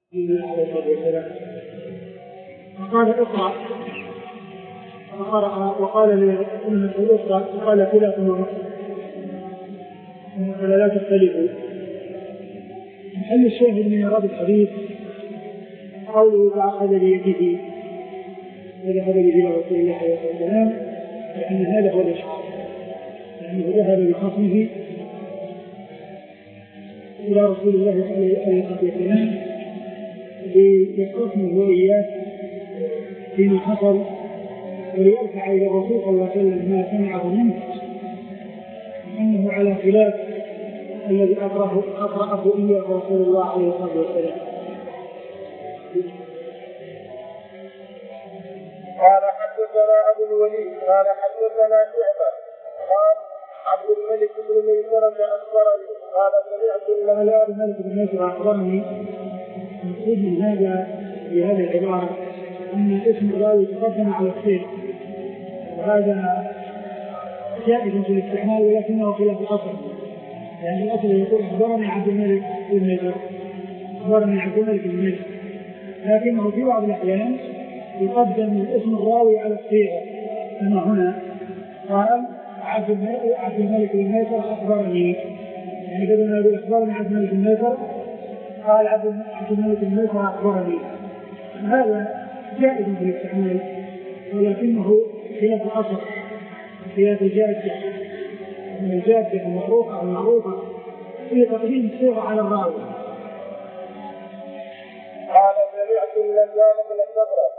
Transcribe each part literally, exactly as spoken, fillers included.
فقال اقرأ، فقرأ وقال لأمة اقرأ، فقال كلاكم فلا لا تختلفوا. محل الشاهد من إيراد الحديث قوله فأخذ بيده وذهب به إلى رسول الله صلى الله عليه وسلم، لأن هذا هو الإشعار، لأنه ذهب بخصمه إلى رسول الله صلى الله عليه وسلم ليخصمه وإياه فيما حصل، وليرفع إلى الرسول صلى الله عليه وسلم ما سمعه منه أنه على خلاف الذي أقرأه أقرأه إياه رسول الله عليه الصلاة والسلام. قال حدثنا أبو الوليد قال حدثنا شعبة قال عبد الملك بن ميسرة أخبرني قال سمعت الله الملك بن ميسرة أخبرني. المقصود من هذا بهذه العبارة أن اسم الراوي تقدم على الشيخ، وهذا جائز في الاستعمال ولكنه خلاف الأصل، يعني الأصل يقول أخبرني عبد الملك بن ميسرة أخبرني عبد الملك بن ميسرة، لكنه في بعض الأحيان يقدم اسم الراوي على الصيغة، كما هنا قال عبد الملك بن ميسرة أخبرني، يعني بدل ما يقول أخبرني عبد الملك بن ميسرة قال عبد الملك بن ميسرة أخبرني. هذا جائز في الاستعمال ولكنه خلاف الأصل، خلاف الجادة من الجادة المعروفة المعروفة في تقديم الصيغة على الراوي. قال سمعت اللذان بن الصبر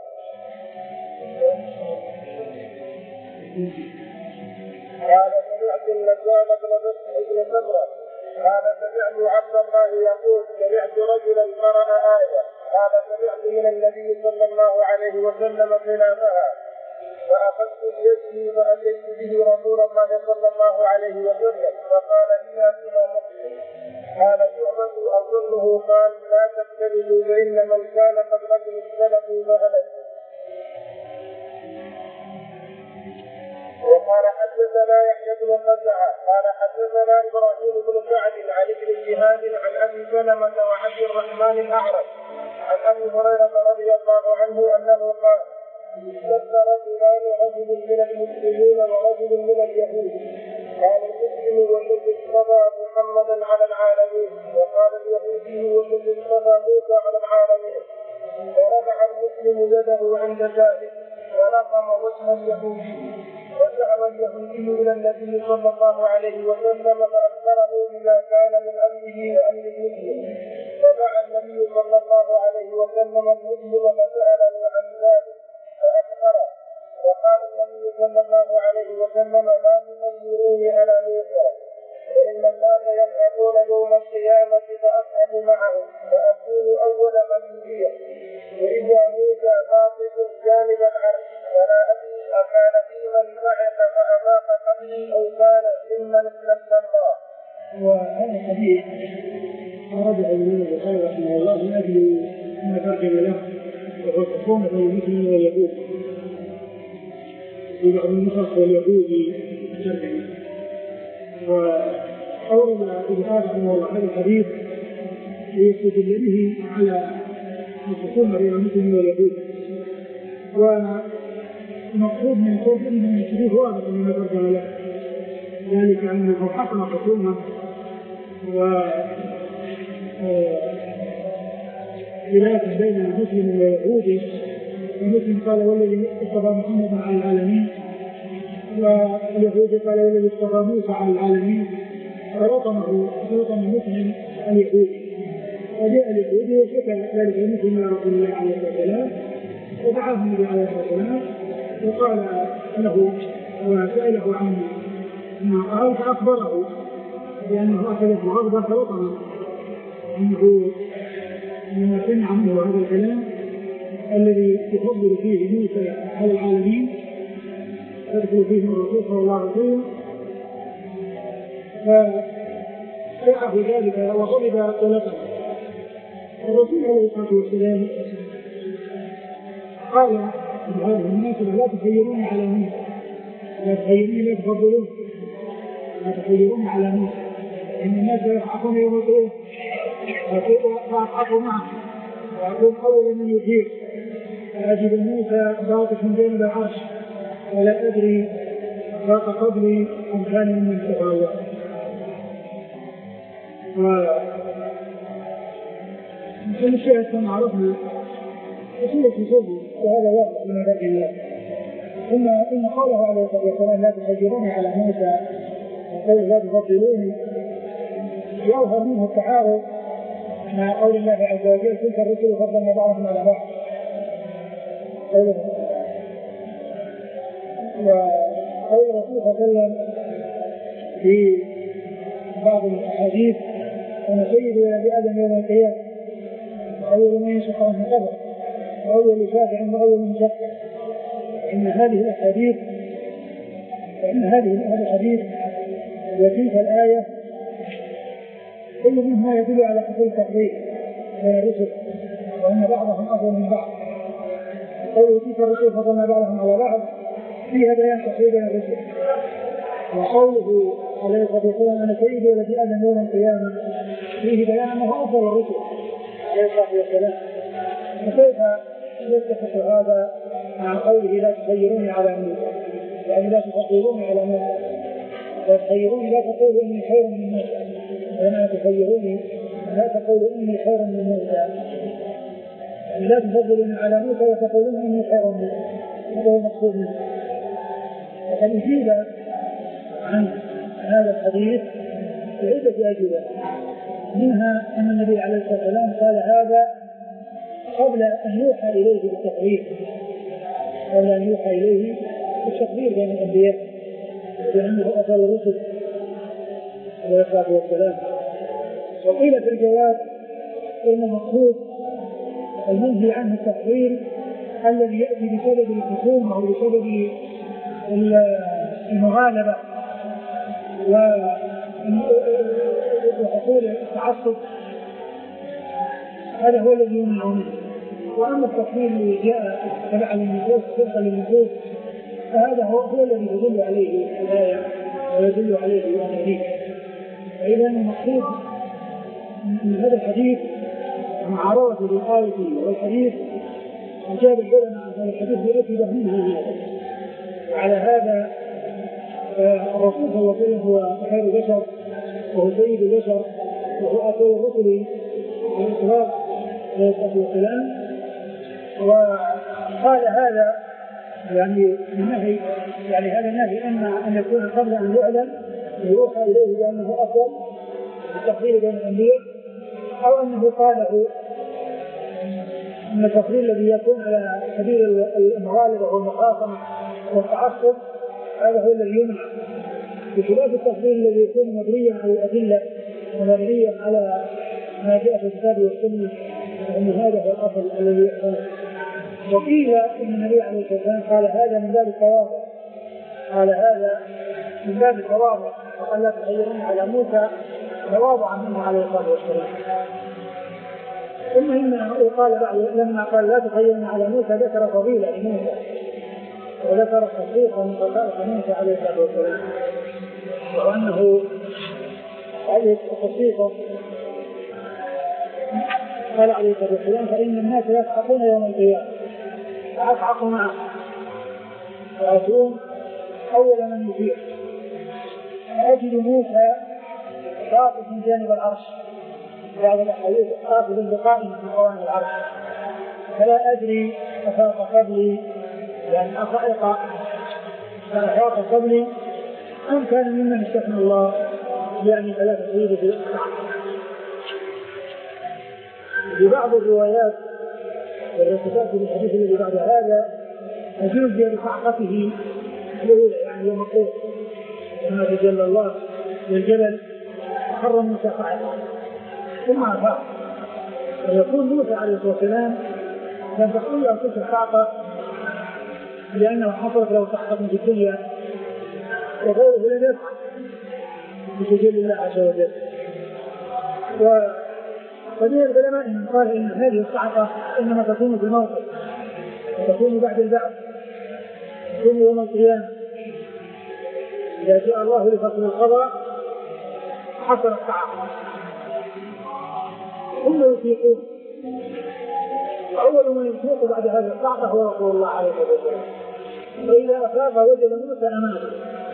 قال سمعت اللذان بن الصبر قال سمعت عبد الله يقول سمعت رجلا قرأ آية قال سمعت من النبي صلى الله عليه وسلم خلافها فأخذت بيده فأتيت به رسول الله صلى الله عليه وسلم فقال إنا فيما مسلم قال شعبة أظنه قال لا تختلفوا فإن من كان قبلكم اختلفوا فهلكوا. وقال حدثنا يحيى بن قزعة قال حدثنا إبراهيم بن سعد عن ابن جهاد عن أبي سلمة وعبد الرحمن الأعرج عن أبي هريرة رضي الله عنه أنه قال اشتد رجلان رجل من المسلمين ورجل من اليهود قال المسلم والذي اصطفى محمدا على العالمين وقال اليهودي والذي اصطفى موسى على العالمين ورفع المسلم يده عند ذلك ولقم وجه اليهودي وذهب اليهودي إلى النبي صلى الله عليه وسلم فأخبره بما كان من أمره وأمر المسلم فدعا النبي صلى الله عليه وسلم المسلم فسأله عن ذلك فأخبره وقال النبي صلى الله عليه وسلم لا تنظروني على موسى فإن الناس يلحقون يوم القيامة فأذهب معهم فأكون أول من يجيء وإذا موسى خاطب جانب العرش فلا أدري أكان في من بعث فأماق قبلي أو كان ممن استثنى الله. وهذا الحديث أراد الإمام البخاري رحمه الله من أجل ما ترجم له وهو الحكومة المسلم واليهود في بعض النسخ واليهود ترجمة، وأورد البخاري رحمه الله هذا الحديث ليستدل به على الحكومة بين المسلم واليهود. والمقصود من قول إنه الحديث واضح مما ترجم له، ذلك أنه حكم الحكومة و خلاف بين المسلم واليهودي، المسلم قال والذي اصطفى محمدا على العالمين واليهودي قال والذي اصطفى موسى على العالمين، فرطمه رطم المسلم اليهودي وجاء اليهودي وشكى ذلك المسلم الى رسول الله عليه الصلاه والسلام ودعاه النبي عليه الصلاه والسلام وقال له وسأله عن ما قال فأخبره بأنه أخذته غضبا فرطمه أنه لما سمع منه هذا الكلام الذي يفضل فيه موسى على العالمين يدخل فيه الرسول صلى الله عليه وسلم فساءه ذلك وغضب ولطمه. الرسول عليه الصلاة والسلام قال لهذه الناس لا تخيرون على موسى، لا تخيرون لا تفضلون، لا تخيرون على موسى، إن الناس يضحكون يوم القيامة فأضحكوا معه وأكون أول من يجيب، فأجد موسى باطش جانب العرش ولا أدري فاق قبلي أم كان من سبحان الله. ومن الشيء كما عرفنا وسيلة صدق وهذا واضح من مبادئ الله. ثم إن قوله عليه الصلاة والسلام لا تحجروني على موسى وقوله لا تفضلوني يظهر منه التعارض مع قول الله عز وجل تلك الرسل فضلنا بعضهم على بعض. وقول الرسول صلى الله عليه وسلم في بعض الأحاديث أنا سيد ولد آدم يوم القيامة أول من يشق عنه قبر وأول شافع وأول من شق. إن هذه الأحاديث إن هذه الأحاديث وتلك الآية كل منها يدل على حصول التفضيل بين الرسل وأن بعضهم أفضل من بعض. قوله تلك الرسل فضلنا بعضهم على بعض فيها بيان تفضيل بين الرسل. وقوله عليه الصلاة والسلام أنا سيد ولد آدم يوم القيامة فيه بيان أنه أفضل الرسل عليه الصلاة والسلام. فكيف يتفق هذا مع قوله لا تخيروني على موسى، يعني لا تفضلوني على موسى، لا تخيروني لا تقولوا إني خير من موسى، وما تخيروني لا تقولوا إني خير من موسى، يعني لا تفضلوني على موسى وتقولون إني خير من موسى. هذا هو المقصود منه. وقد أجيب عن هذا الحديث بعدة أجوبة، منها أن النبي عليه الصلاة والسلام قال هذا قبل أن يوحى إليه بالتقرير، قبل أن يوحى إليه بالتقرير بين الأنبياء بأنه أفضل الرسل عليه الصلاة والسلام. وقيل في الجواب إن المقصود المنهي عنه التقرير الذي يأتي بسبب الخصوم أو بسبب المغالبة وحصول التعصب، هذا هو الذي يمنع منه. وأما التقرير الذي جاء تبع للنصوص فرقا للنصوص فهذا هو, هو الذي يدل عليه الآية ويدل عليه الحديث. فإذا المقصود من هذا الحديث معارضة بالآية والحديث أجاب العلماء عن هذا الحديث بأجوبة منها هذا. وعلى هذا الرسول صلى الله عليه وسلم هو خير البشر وهو سيد البشر وهو أفضل الرسل على الإطلاق عليه الصلاة والسلام. وقال هذا يعني النهي، يعني هذا النهي إما أن يكون قبل أن يعلم ويوحى إليه بأنه أفضل التفضيل بين الأنبياء، أو أنه قاله من التفضيل الذي يكون على سبيل المغالبة والمخاصمة والتعصب، هذا هو الذي يمنع، بخلاف التفضيل الذي يكون مبنيا على الأدلة ومبنيا على ما جاء في الكتاب والسنة، فإن هذا هو الأصل الذي يحصل. وقيل إن النبي عليه الصلاة والسلام قال هذا من باب التواضع، قال هذا من باب التواضع وقال لا تخيروني على موسى تواضعا منه عليه الصلاة والسلام. ثم إنه قال بعد لما قال لا تخيروني على موسى ذكر فضيلة لموسى وذكر تصديقا من خصائص موسى عليه الصلاة والسلام، وأنه عليه تصديقه قال عليه الصلاة والسلام فإن الناس يسحقون يوم القيامة فأسحق معه وأكون أول من يطيع، أجد موسى واقف من جانب العرش، بعض الأحاديث آخذ بقائم من قوام العرش، فلا أدري أفاق قبلي يعني أفائق فأفاق قبلي أم كان ممن استثنى الله يعني ثلاثة سيدة في الأسعى. ببعض الروايات والرسالات في الحديث الذي بعد هذا يجوز بصعقته الأولى يعني يوم الطور كما تجلى الله للجبل حر موسى صعقا ثم أفاق، فيكون موسى عليه الصلاة والسلام كان تقول له تلك الصعقة لأنه حصلت له صعقة في الدنيا وغيره لم يفعل بتجلى الله عز وجل. ومن العلماء من قال إن هذه الصعقة إنما تكون في الموقف وتكون بعد البعث، تكون يوم القيامة إذا جاء الله لفصل القضاء حصل الصعقة ثم يفيقون وأول من يفيق بعد هذا الصعقة هو رسول الله عليه الصلاة والسلام. فإذا أفاق وجد موسى أمامه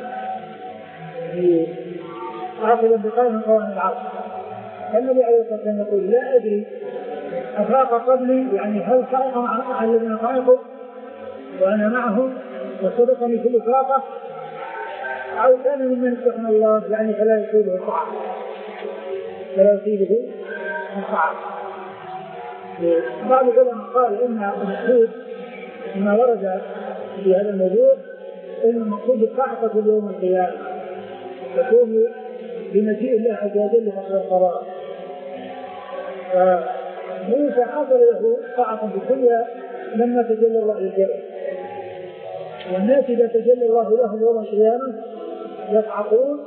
عاقلا بقائم قوام العرش. فالنبي عليه الصلاة والسلام يقول لا أدري أفاق قبلي يعني هل صعق مع الذين صعقوا وأنا معهم وصدقني في الإفاقة أو كان ممن سبحان الله يعني فلا يصيبه الصعق فلا يصيبه الصعق. بعض العلماء قال إن المقصود ما ورد في هذا الموضوع إن المقصود الصعقة يوم القيامة تكون بمجيء الله عز وجل فقد القضاء. فموسى حصل له صعقة في الدنيا لما تجلى الله للجبل، والناس إذا تجلى الله لهم يوم القيامة يصعقون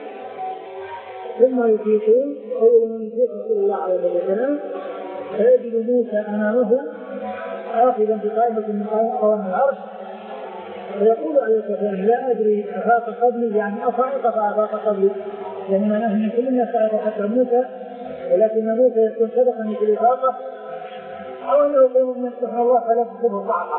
ثم يفيقون. أول من يفيق رسول الله عليه وسلم فيجد موسى أمامه آخذا بقائمة من قوام العرش ويقول عليه الصلاة والسلام لا أدري أفاق قبلي يعني أفاق فأفاق قبلي يعني ما نحن كل الناس صعق حتى موسى ولكن موسى يكون سبقني في الإفاقة أو أنه يقول من سبحان الله فلا تصبه صعقة.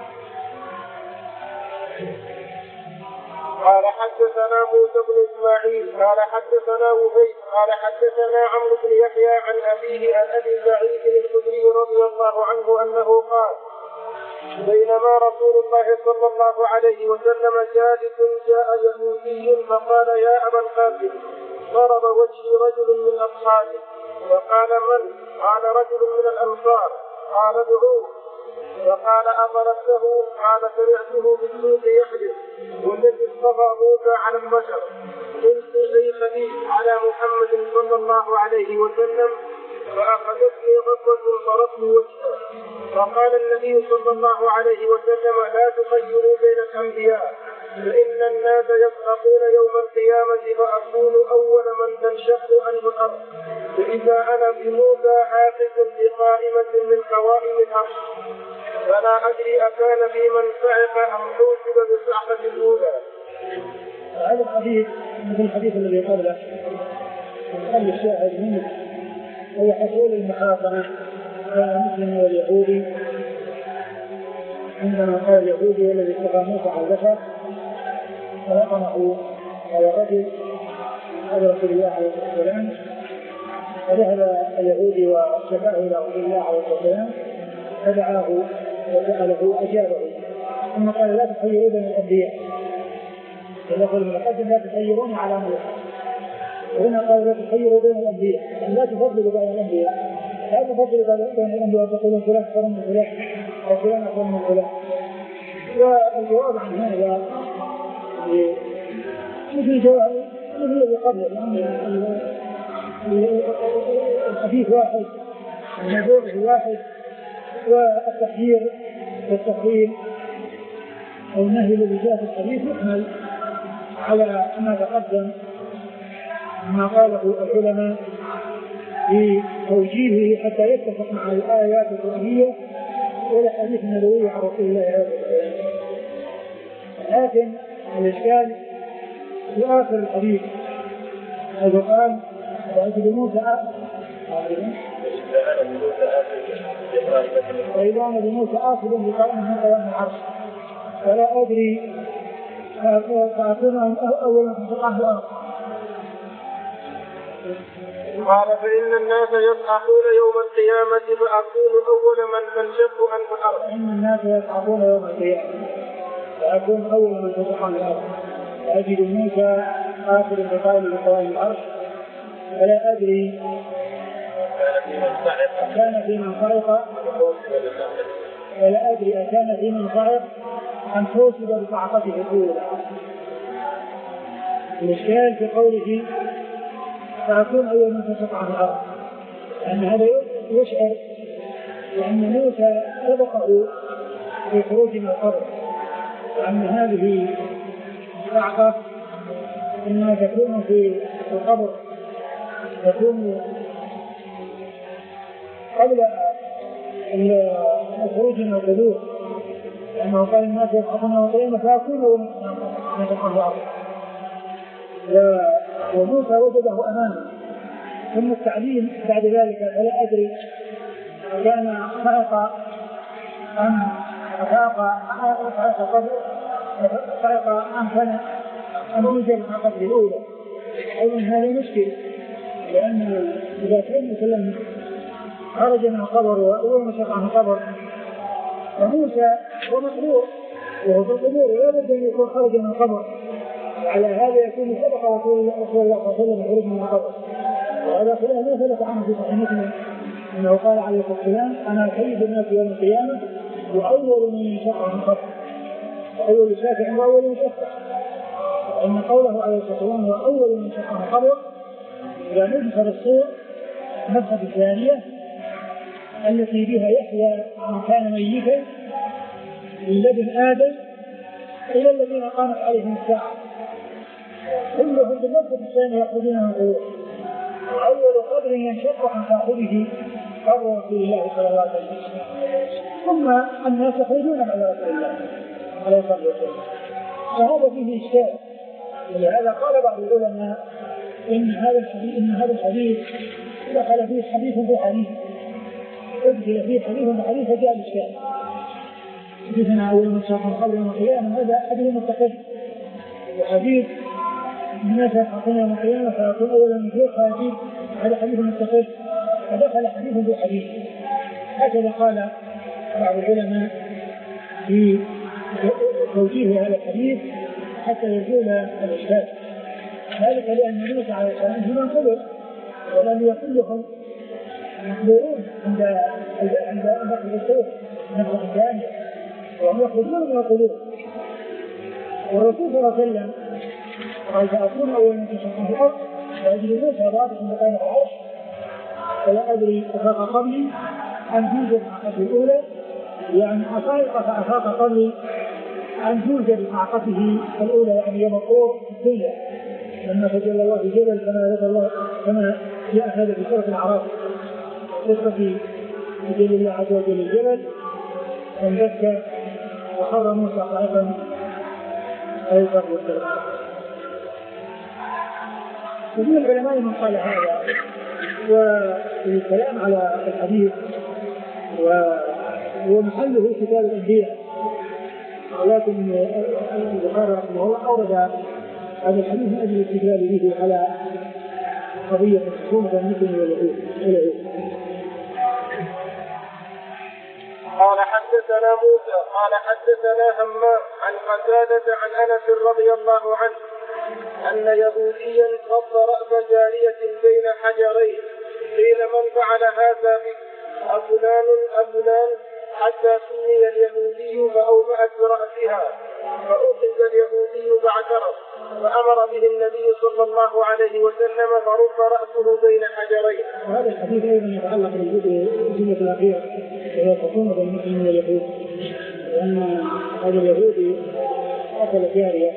قال حدثنا موسى بن اسماعيل قال حدثنا وهيب قال حدثنا عمرو بن يحيى عن ابيه عن ابي سعيد الخدري رضي الله عنه انه قال بينما رسول الله صلى الله عليه وسلم جالس جاء يهودي فقال يا ابا القاسم ضرب وجهي رجل من اصحابه وقال من؟ قال رجل من الانصار قال ادعوه وقال أضربته قال سمعته بالسوق يحدث والذي اصطفى موسى على البشر قلت أي خبيث على محمد صلى الله عليه وسلم فأخذتني غضبة ضربت وجهه. فقال النبي صلى الله عليه وسلم لا تخيروا بين الأنبياء فإن الناس يسقطون يوم القيامة فأكون أول من تنشق عنه الأرض فإذا أنا بموسى حافظ بقائمة من قوائم الأرض فلا أدري أكان في من صعق أم حوسب بالصعقة الأولى. هذا الحديث مثل الحديث الذي قبله قبل الشاهد منه هو حصول المحاكمة بين المسلم واليهودي عندما قال اليهودي الذي استقى موسى على البشر فلقمه على الرجل على رسول الله عليه الصلاة والسلام فذهب اليهودي وشكاه إلى رسول الله عليه الصلاة والسلام فدعاه وسأله أجابه ثم قال لا تخيروا بين الأنبياء يقول المقدم لا تخيرون على موسى وهنا قال لا تخيروا بين الأنبياء لا تفضلوا بين الأنبياء لا تفضلوا بين الأنبياء وتقولون فلان خير من فلان أو فلان خير من فلان. والجواب عن هذا مثل جواب مثل الذي قبله الحديث واحد الموضوع واحد والتخيير والتفضيل أو النهي الذي جاء في الحديث يحمل على ما تقدم ما قاله العلماء في توجيهه حتى يتفق مع الآيات القرآنية والأحاديث النبوية عن رسول الله عليه وسلم. لكن الإشكال في آخر الحديث حيث قال وأجد موسى وإذا أنا بموسى آخذ بقائمة من قوام العرش فلا أدري فأكون أول من تقع الأرض. قال فإن الناس يصعقون يوم القيامة فأكون أول من تنشق عنه الأرض. فإن الناس يصعقون يوم القيامة فأكون أول من تنشق عنه الأرض فأجد موسى آخذ بقائمة من قوام العرش فلا أدري كان في من صعق فلا أدري أكان في من صعق أن توصل بصعقته الأولى. الإشكال في قوله فأكون أول من تنشق عن الأرض لأن هذا يشعر لأن موسى سبقه في خروج من القبر وأن هذه الصعقة إنما تكون في القبر تكون قبل الخروج من القبور لأنه قال الناس يصعقون يوم القيامة فأكون أول من تنشق عن الأرض وموسى وجده أمامه. ثم التعليم بعد ذلك فلا أدري كان صعق أم أفاق صعق قبل صعق أم كان أم يوجد مع قبل الأولى. أيضا هذا مشكل، لأن إذا كان مثلا خرج من القبر ومشق عن القبر فموسى هو مقبور وهو في القبور ولا بد أن يكون خرج من القبر، على هذا يكون سبق رسول الله صلى الله عليه وسلم خروج من القبر. وهذا خلاف ما ثبت عنه في صحيح مسلم أنه قال عليه الصلاة والسلام أنا سيد الناس يوم القيامة وأول من ينشق عن القبر، وأول شافع وأول من شفع. وإن قوله عليه الصلاة والسلام هو أول من ينشق عن القبر إذا نفخ الصور النفخة الثانية التي بها يحيى من كان ميتا من لدن آدم إلى الذين قامت عليهم الساعة كلهم بالنفخة الثانية يأخذون من القبور. أول قبر ينشق عن صاحبه قبر رسول الله صلى الله عليه وسلم، ثم الناس يخرجون على رسول الله عليه الصلاة والسلام. فهذا فيه إشكال، ولهذا قال بعض العلماء إن هذا الحديث إن هذا الحديث دخل فيه حديث في حديث، أدخل فيه حديث وحديث جاء الإشكال. حديثنا أول من شاق القبر يوم القيامة هذا حديث متقد، وحديث الناس يحقون يوم القيامة فيكون أولا من فوق حديث، هذا حديث متقد فدخل حديث في حديث. هكذا قال بعض العلماء في توجيه هذا الحديث حتى يزول الإشكال. ذلك لأن موسى عليه السلام هنا انقبر ولم يكلهم مقبورون عند عند بقر الصور نفخة الثانية وهم يخرجون من القبور. والرسول صلى الله عليه وسلم قال سأكون أول من تشق في الأرض فأجل موسى ضابط مكان العرش فلا أدري أفاق قبلي أن توجد معقته الأولى، يعني أصائق فأفاق قبلي أن توجد معقته الأولى، يعني يوم الطور في الدنيا لما تجلى الله في جبل كما ذكر الله كما جاء هذا في سورة الأعراف قصة تجلى الله عز وجل الجبل فانبت وخر موسى صاعقا أيضا والسلام. ومن العلماء من قال هذا، والكلام على الحديث ومحله كتاب الأنبياء، ولكن البخاري رحمه الله أورد هذا الحديث من أجل الاستدلال به على قضية الخصومة المسلم واليهود. قال حدثنا موسى قال حدثنا همام عن قتادة عن أنس رضي الله عنه أن يهوديا غض رأس جارية بين حجرين، قيل من فعل هذا بك؟ أفلان أفلان حتى سمي اليهودي فأومأت برأسها، فأخذ اليهودي فاعترف فأمر به النبي صلى الله عليه وسلم فرد رأسه بين حجرين. وهذا الحديث أيضا يتعلق بالجملة الأخيرة وهي الخصومة بين المسلمين واليهود، لأن هذا اليهودي قتل جارية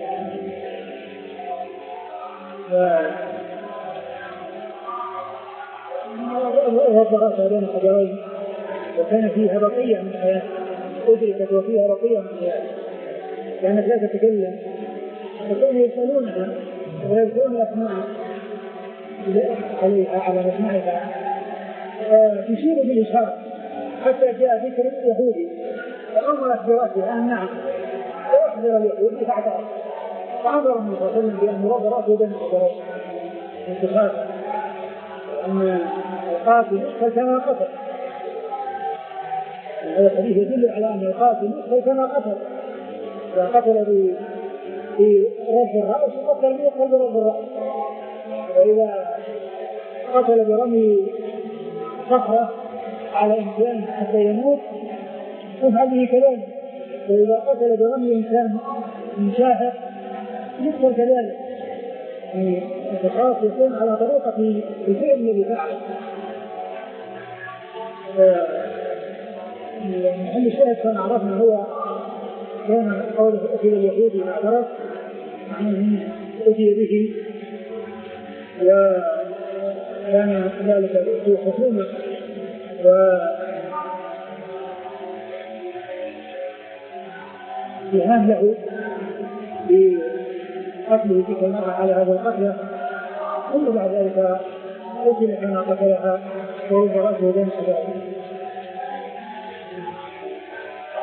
ورد رأسها بين حجرين، وكان فيها بقية من الحياة أدركت وفيها بقية من الحياة، كانت لا تتكلم فكانوا يسألونها ويذكرون أسماء عليها على مسمعها تشير بالإشارة حتى جاء ذكر يهودي فأمرت برأسها أن نعم وأحضر اليهودي فاعترف فأمر النبي صلى الله عليه وسلم بأن يرد رأسه بين الحجرين انتخابا، أن القاتل كما قتل. هذا الحديث يدل على أن القاتل كما قتل، فقتل برد الرأس وقتل بيقتل برد الرأس، وإذا قتل برمي صخرة على إنسان حتى يموت يفعل به كذلك، وإذا قتل برمي إنسان من شاحق يقتل كذلك. القصاص يكون على طريقة الفعل الذي فعله. محل الشاهد كان عرفنا هو كان قوله أتي اليهودي معترف معناه أتي به، وكان ذلك في خصومة واتهام له بقتله تلك المرأة على هذا القتل، ثم بعد ذلك قتل كما قتلها ورد رأسه بين حجرين.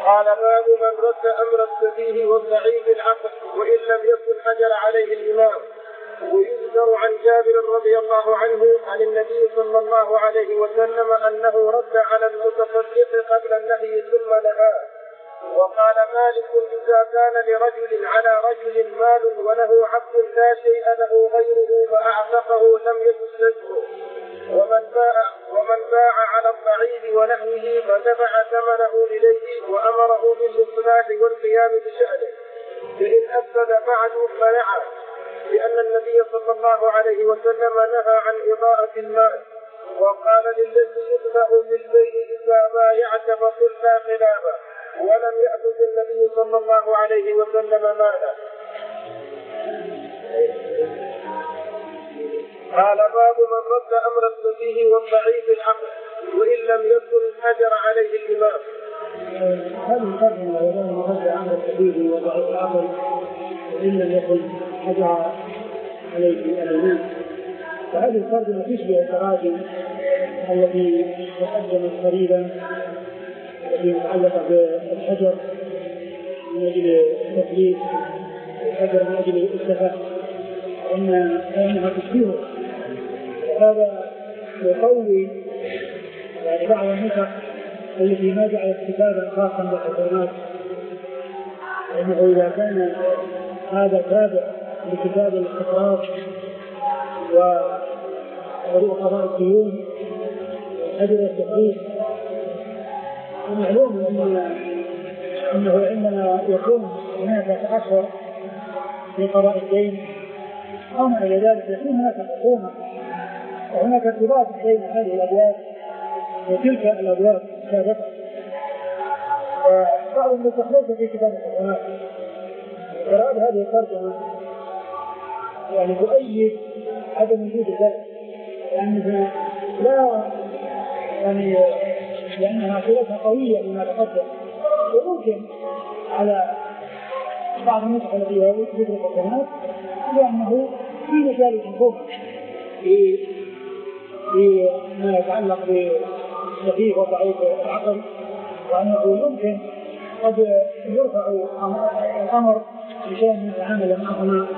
قال باب من رد امر السفيه والضعيف العقل وان لم يكن حجر عليه الامام. ويذكر عن جابر رضي الله عنه عن النبي صلى الله عليه وسلم انه رد على المتصدق قبل النهي ثم نهاه. وقال مالك اذا كان لرجل على رجل مال وله عبد لا شيء له غيره فاعتقه لم يسلبه، ومن باع ومن باع على الضعيف ونحوه فدفع ثمنه اليه وامره بالاصلاح والقيام بشأنه، فان افسد بعد منعه، لان النبي صلى الله عليه وسلم نهى عن اضاءة المال. وقال للذي يتبع بالبيع اذا بايعت فقل لا خلافه، ولم يأخذ النبي صلى الله عليه وسلم مالا. قال باب من رد امر السفيه والضعيف العقل وان لم يكن حجر عليه الامام. هذه الترجمه من رد امر السفيه والضعيف العقل وان لم يكن حجر عليه الامام، فهذه الترجمه تشبه التراجم التي تقدمت قريبا التي متعلقه بالحجر من اجل التكليف، الحجر من اجل السفه، وان كانها تشبهه. هذا يقوي يعني بعض النسخ التي ما جعلت كتابا خاصا بالحكومات، لانه اذا كان هذا تابع لكتاب الاستقراض وطريق قضاء الديون والحجر والتكليف، ومعلوم انه عندما يكون هناك تاخر في قضاء الدين او ما الى ذلك يكون هناك حكومه وهناك ارتباط بين هذه الابواب وتلك الابواب السابقه. وبعض المتخلص في كتاب الحكومات اراد هذه الترجمه يعني تؤيد عدم وجود ذلك، لانها لا يعني لانها صلتها قويه بما تقدم، وممكن على بعض النسخ التي يذكر الحكومات لانه في مجال الحكومه في في ما يتعلق بالسفيه وضعيف العقل، وانه يمكن قد يرفع الامر بشان يتعامل معهما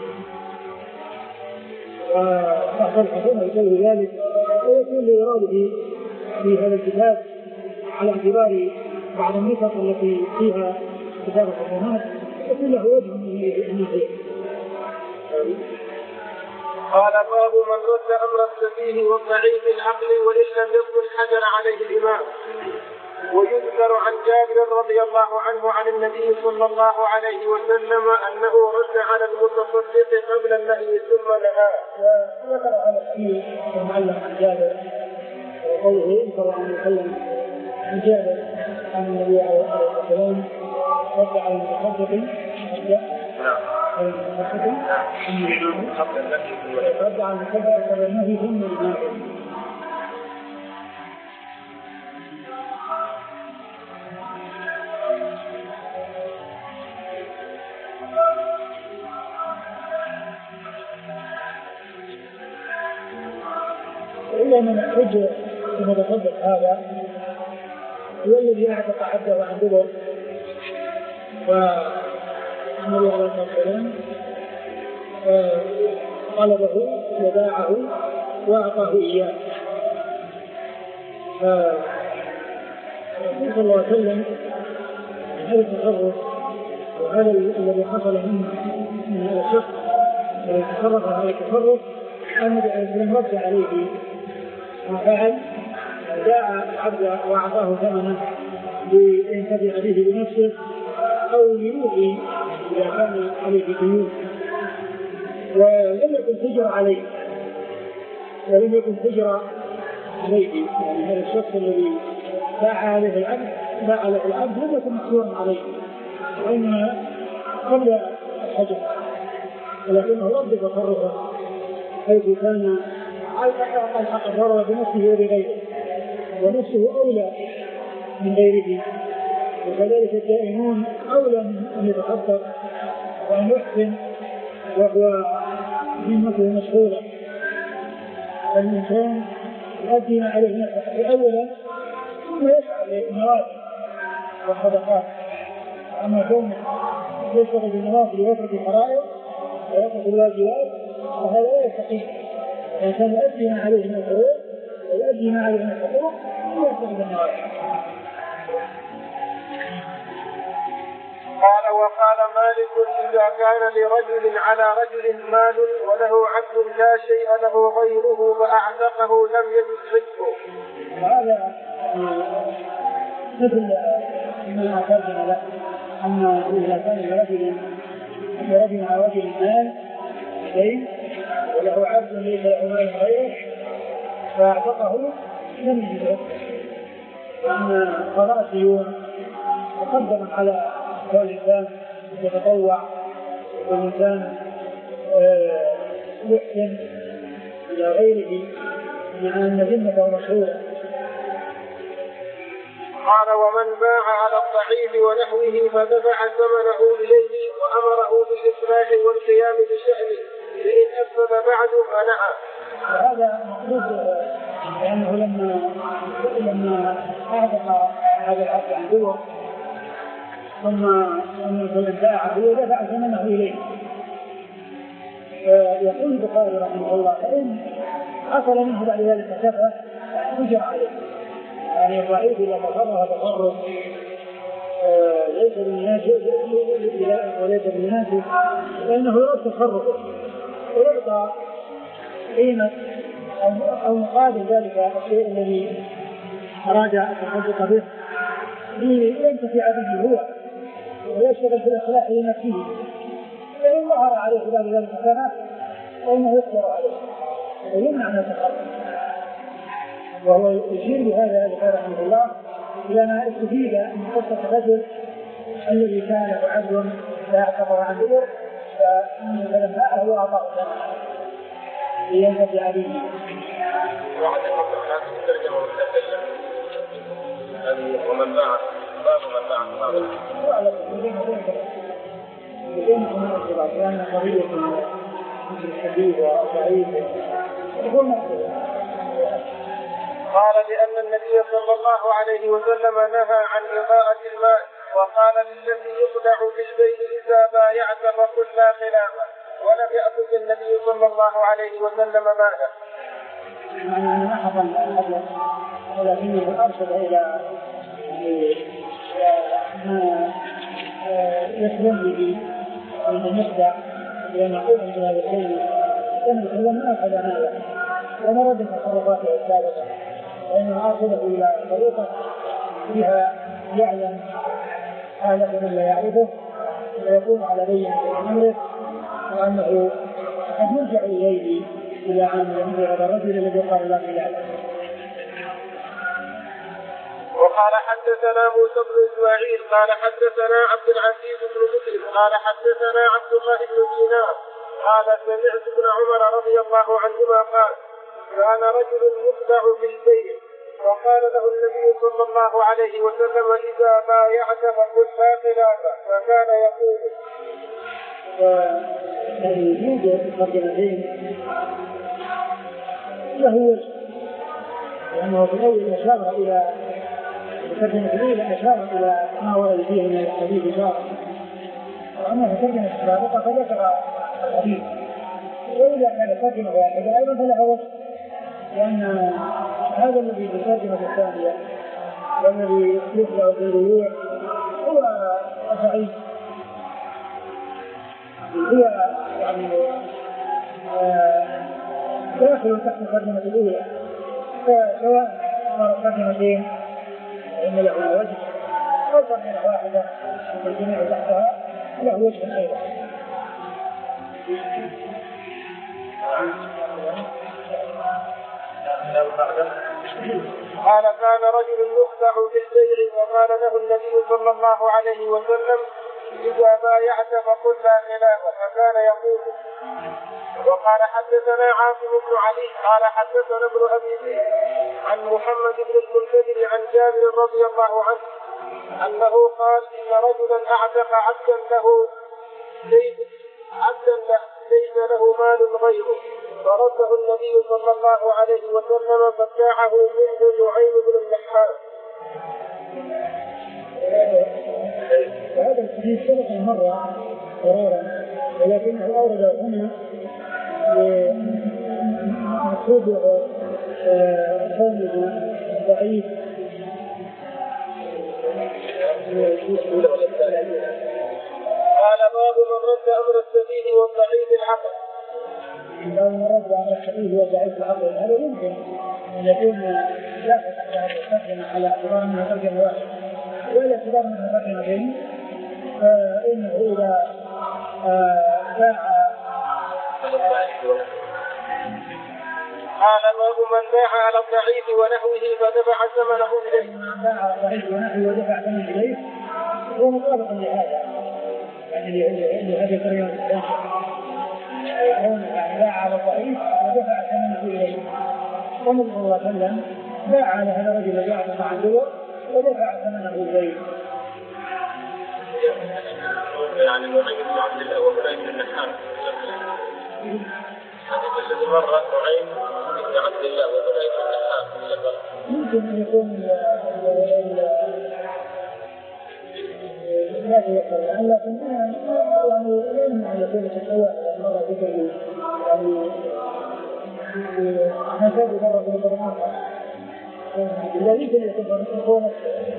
وتحصل الحكومه بسبب ذلك، ويكون لاراده في هذا الكتاب على اعتبار بعض النسخ التي فيها كتاب الحكومات يكون له وجه من الناحيه. قال باب من رد امر السفيه والضعيف العقل وان لم يكن حجر عليه الامام. ويذكر عن جابر رضي الله عنه عن النبي صلى الله عليه وسلم انه رد على المتصدق قبل النهي ثم نهاه. وذكر هذا الحديث المعلق عن جابر وقوله يذكر عن وسلم عن جابر ان النبي عليه الصلاه والسلام رد على المتصدق قبل رد على المتصدق قبل النهي ثم نهاه. إلا من الحج المتصدق هذا هو الذي اعتق عبده عن دبر، والنبي عليه الصلاة والسلام طلبه وباعه وأعطاه إياه. فالرسول صلى الله عليه وسلم هذا التصرف وهذا الذي حصل منه من هذا الشخص الذي تصرف هذا التصرف النبي عليه الصلاة والسلام رد عليه ما فعل، باع عبده وأعطاه ثمنه لينتفع به بنفسه أو ليوفي إذا كان عليه ديون، ولم يكن حجر عليه ولم يكن حجر عليه يعني هذا الشخص الذي باع عليه العبد باع عليه العبد لم يكن محجورا عليه، وإنما قبل الحجر، ولكنه رد تصرفه حيث كان أقرر بنفسه وبغيره، ونفسه أولى من غيره، وكذلك الدائنون أولى من أن يتحقق وأن يحسن وهو ذمته مشغولة. فالإنسان يؤدي ما عليه نفسه أولا ثم يسعى لمراده والصدقات. أما كونه يشتغل بالنوافل ويترك الفرائض ويترك الواجبات فهذا لا يستقيم. الإنسان يؤدي ما عليه من الفروض ويؤدي ما عليه من الحقوق ويشتغل بالنوافل. قال وقال مالك إذا كان لرجل على رجل مال وله عبد لا شيء له غيره فأعتقه لم يجد رزقه. وهذا مثل ما أخبرنا له أن إذا كان لرجل لرجل على رجل مال شيء وله عبد ليس له مال غيره فأعتقه لم يجد رزقه. وأن قضاء الديون مقدما على كل الإنسان يتطوع والإنسان يحسن إلى غيره من أن ذمته مشهورة. قال ومن باع على الضعيف ونحوه فدفع ثمنه إليه وأمره بالإصلاح والقيام بشأنه فإن أفسد بعد فنهى. وهذا مقصود لأنه لما لما أعتق هذا العبد عن دور ثم من باعه ودفع ثمنه إليه يقول البخاري رحمه الله فإن حصل منه بعد ذلك شفعة يجرى عليه. يعني الضعيف إذا تصرف تصرف ليس بالناس وليس بالناس فإنه يرد تصرفه ويعطى قيمة أو مقابل ذلك الشيء الذي أراد التصدق به لينتفع به هو ويشتغل في الإصلاح لنفسه. فإن ظهر عليه بعد ذلك سنة فإنه يقدر عليه ويمنع من التصرف. وهو يشير بهذا رحمه الله إلى ما استفيد من قصة الرجل الذي كان له عبد فاعتقه عن دبر فلما هو أعطاه ثمنه لينتفع به. ومن باع باب من باع باب بدون مناسبات لأن قضية الحديث وضعيف يكون مقصود. قال لأن النبي صلى الله عليه وسلم نهى عن إضاءة المال وقال للذي يخدع بالبيع إذا بايعت فقل لا خلاف ولم يأخذ النبي صلى الله عليه وسلم ماله. يعني ما حصل الحدث ولكنه أرشد إلى ما يسلم به من المخدع لأن يقول من هذا الشيء أنه هو ما أخذ ماله وما رد تصرفاته السابقة وإنه أرشده إلى طريقة فيها يعلم حالة من لا يعرفه ويكون على بينة من أمره وأنه قد يرجع إليه إلى عن مثل هذا الرجل الذي قال لا خلاف. وقال حدثنا موسى بن إسماعيل قال حدثنا عبد العزيز بن مسلم قال حدثنا عبد الله بن دينار قال سمعت ابن عمر رضي الله عنهما قال كان رجل يخدع بالبيع وقال له النبي صلى الله عليه وسلم إذا بايعت فقل لا خلاف فكان يقول يعني يوجد مقدمتين له وجه لأنه في الأول أشار إلى المقدمة الأولى أشار إلى ما ورد فيه من الحديث إشارة وأما في المقدمة السابقة فذكر الحديث وإذا كان مقدمة واحدة أيضا فلها وجه لأن هذا الذي في المقدمة الثانية والذي يخلع في الريوع هو ضعيف هو يعني داخل تحت المقدمة الأولى فسواء أمر مقدمتين فإن له وجه أو مقدمة واحدة والجميع تحتها له وجه أيضا. قال كان رجل يخدع بالبيع وقال له النبي صلى الله عليه وسلم إذا بايعت فقل لا خلاف فكان يقول. وقال حدثنا عاصم بن علي قال حدثنا ابن أبي ذئب عن محمد بن المنكدر عن جابر رضي الله عنه أنه قال إن رجلا أعتق عبدا له عبدا ليس له مال غيره فرده النبي صلى الله عليه وسلم فابتاعه منه نعيم بن النحاس. في سبق مرة قرارا، ولكنه أورد هنا مقصود كونه ضعيف. قال باب من رد أمر السفيه والضعيف العقل. باب من رد أمر السفيه والضعيف العقل، هذا يمكن أن يكون لا تقدم على اعتبار أنه ترجمة واحد، ولا اعتبار أنه ترجمتين، فإنه إذا باع قال باب من باع على الضعيف ونحوه فدفع ثمنه إليه. باع على الضعيف ونحوه ودفع ثمنه إليه هو مطابق لهذا، يعني لهذه الطريقة يعني باع على الضعيف ودفع ثمنه إليه. والنبي صلى الله عليه وسلم باع على هذا الرجل باع مع الدور ودفع ثمنه إليه. يعني نعيم بن عبد الله ومنعم بن النحاس هذا الذي مر نعيم بن عبد الله ومنعم بن النحاس ممكن أن يكون لا يقر، لكن يعني لم يكون تسوى مرة ذكر يعني نساب مرة في البرنامج لا يمكن أن يكون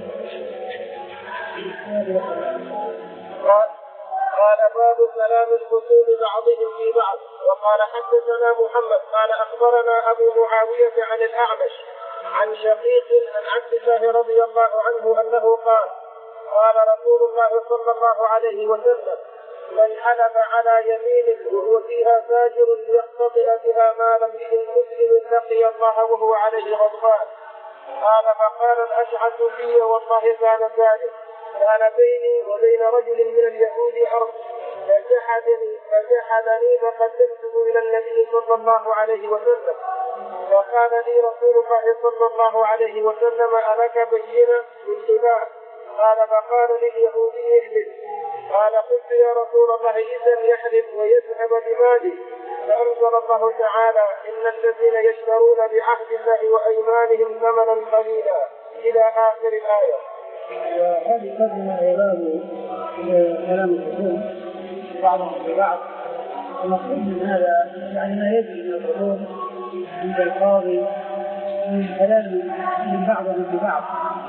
قال باب سلام الخصوم بعضهم في بعض. وقال حدثنا محمد قال أخبرنا أبو معاوية عن الأعمش عن شقيق عن عبد الله رضي الله عنه أنه قال قال رسول الله صلى الله عليه وسلم من حلف على يمين وهو فيها فاجر ليقتطع بها مال امرئ مسلم لقي الله وهو عليه غضبان. قال فقال الأشعث في والله كان ذلك، كان بيني وبين رجل من اليهود أرض فجحدني فجحدني فقدمته إلى النبي صلى الله عليه وسلم، وقال لي رسول الله صلى الله عليه وسلم ألك بينة بالحبال؟ قال فقال لليهودي احلف. قال قلت يا رسول الله إذن يحلف ويذهب بمالي. فأنزل الله تعالى إن الذين يشترون بعهد الله وأيمانهم ثمنا قليلا إلى آخر الآية. وهذه قدمة إعلام كلام الحكوم بعضهم ببعض، المقصود من هذا يعني ما يجري من الحكوم عند القاضي من كلام من بعضهم ببعض،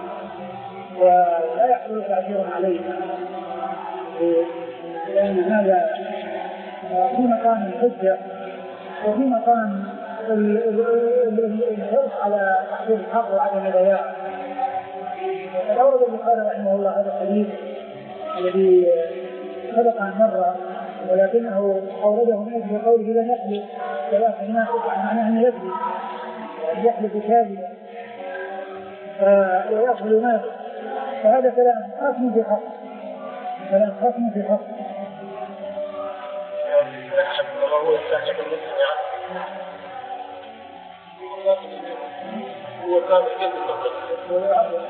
ولا يحصل تأثير عليه، لأن هذا في مقام الحجة وفي مقام الحرص على تحصيل الحق وعدم ضياعه. فالأول البخاري رحمه الله هذا الحديث الذي سبق عن مرة، ولكنه أورده من أجل قوله لن يحلف ثلاث الناس معناه أنه يكذب، يعني يحلف كاذبا ويأخذ ناس، فهذا كلام خصم في حق، كلام خصم في حق. هو يستحلف المسلم يعني هو كان يكذب